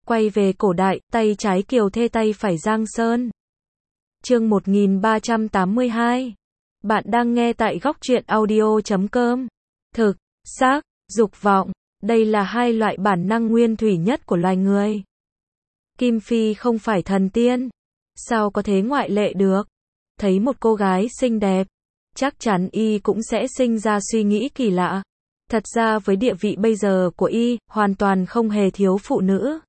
Quay về cổ đại, tay trái Kiều Thê tay phải Giang Sơn. Chương 1382. Bạn đang nghe tại góc truyện audio.com. Thực, xác, dục vọng, đây là hai loại bản năng nguyên thủy nhất của loài người. Kim Phi không phải thần tiên, sao có thể ngoại lệ được? Thấy một cô gái xinh đẹp, chắc chắn y cũng sẽ sinh ra suy nghĩ kỳ lạ. Thật ra với địa vị bây giờ của y, hoàn toàn không hề thiếu phụ nữ.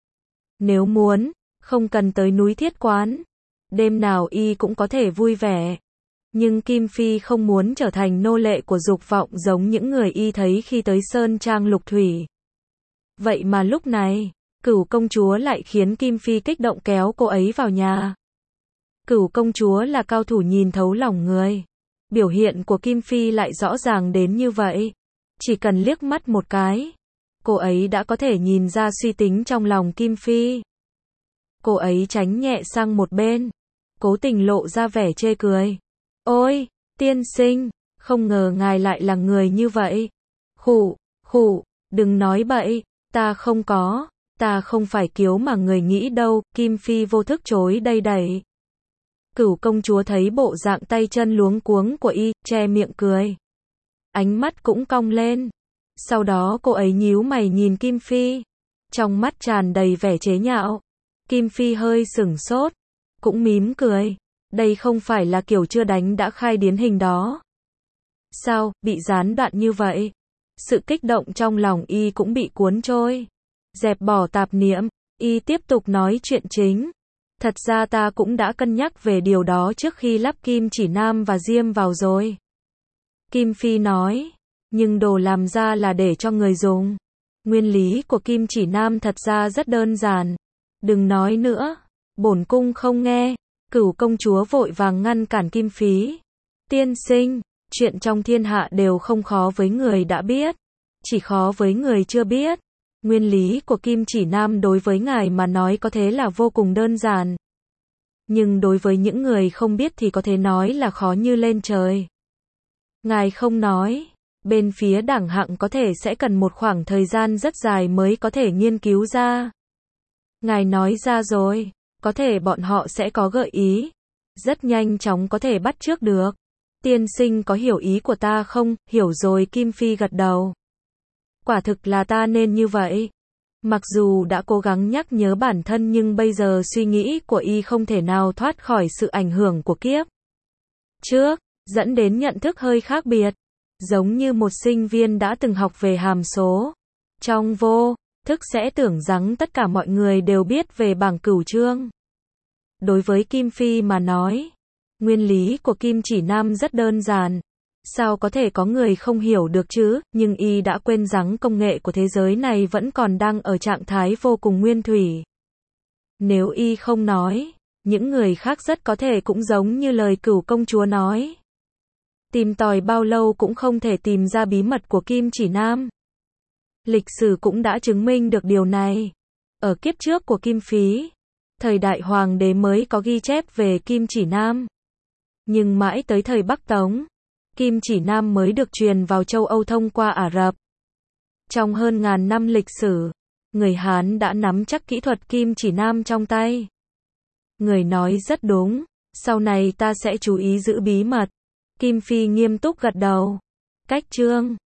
Nếu muốn, không cần tới núi Thiết Quán, đêm nào y cũng có thể vui vẻ. Nhưng Kim Phi không muốn trở thành nô lệ của dục vọng giống những người y thấy khi tới Sơn Trang Lục Thủy. Vậy mà lúc này, Cửu công chúa lại khiến Kim Phi kích động kéo cô ấy vào nhà. Cửu công chúa là cao thủ nhìn thấu lòng người. Biểu hiện của Kim Phi lại rõ ràng đến như vậy. Chỉ cần liếc mắt một cái, cô ấy đã có thể nhìn ra suy tính trong lòng Kim Phi. Cô ấy tránh nhẹ sang một bên, cố tình lộ ra vẻ chê cười. Ôi, tiên sinh, không ngờ ngài lại là người như vậy. Khụ, đừng nói bậy, ta không phải kiếu mà người nghĩ đâu, Kim Phi vô thức chối đầy đẩy. Cửu công chúa thấy bộ dạng tay chân luống cuống của y, che miệng cười. Ánh mắt cũng cong lên. Sau đó cô ấy nhíu mày nhìn Kim Phi. Trong mắt tràn đầy vẻ chế nhạo. Kim Phi hơi sửng sốt, cũng mím cười. Đây không phải là kiểu chưa đánh đã khai điến hình đó. Sao, bị gián đoạn như vậy? Sự kích động trong lòng y cũng bị cuốn trôi. Dẹp bỏ tạp niệm, y tiếp tục nói chuyện chính. Thật ra ta cũng đã cân nhắc về điều đó trước khi lắp kim chỉ nam và diêm vào rồi. Kim Phi nói, nhưng đồ làm ra là để cho người dùng. Nguyên lý của kim chỉ nam thật ra rất đơn giản. Đừng nói nữa, bổn cung không nghe. Cửu công chúa vội vàng ngăn cản Kim Phi. Tiên sinh, chuyện trong thiên hạ đều không khó với người đã biết, chỉ khó với người chưa biết. Nguyên lý của kim chỉ nam đối với ngài mà nói có thể là vô cùng đơn giản. Nhưng đối với những người không biết thì có thể nói là khó như lên trời. Ngài không nói, bên phía đẳng hạng có thể sẽ cần một khoảng thời gian rất dài mới có thể nghiên cứu ra. Ngài nói ra rồi, có thể bọn họ sẽ có gợi ý, rất nhanh chóng có thể bắt chước được. Tiên sinh có hiểu ý của ta không? Hiểu rồi, Kim Phi gật đầu. Quả thực là ta nên như vậy. Mặc dù đã cố gắng nhắc nhớ bản thân nhưng bây giờ suy nghĩ của y không thể nào thoát khỏi sự ảnh hưởng của kiếp trước, dẫn đến nhận thức hơi khác biệt. Giống như một sinh viên đã từng học về hàm số. Trong vô thức sẽ tưởng rằng tất cả mọi người đều biết về bảng cửu chương. Đối với Kim Phi mà nói, nguyên lý của kim chỉ nam rất đơn giản. Sao có thể có người không hiểu được chứ, nhưng y đã quên rằng công nghệ của thế giới này vẫn còn đang ở trạng thái vô cùng nguyên thủy. Nếu y không nói, những người khác rất có thể cũng giống như lời cửu công chúa nói. Tìm tòi bao lâu cũng không thể tìm ra bí mật của kim chỉ nam. Lịch sử cũng đã chứng minh được điều này. Ở kiếp trước của Kim Phi, thời đại hoàng đế mới có ghi chép về kim chỉ nam. Nhưng mãi tới thời Bắc Tống, kim chỉ nam mới được truyền vào châu Âu thông qua Ả Rập. Trong hơn ngàn năm lịch sử, người Hán đã nắm chắc kỹ thuật kim chỉ nam trong tay. Người nói rất đúng, sau này ta sẽ chú ý giữ bí mật. Kim Phi nghiêm túc gật đầu. Cách chương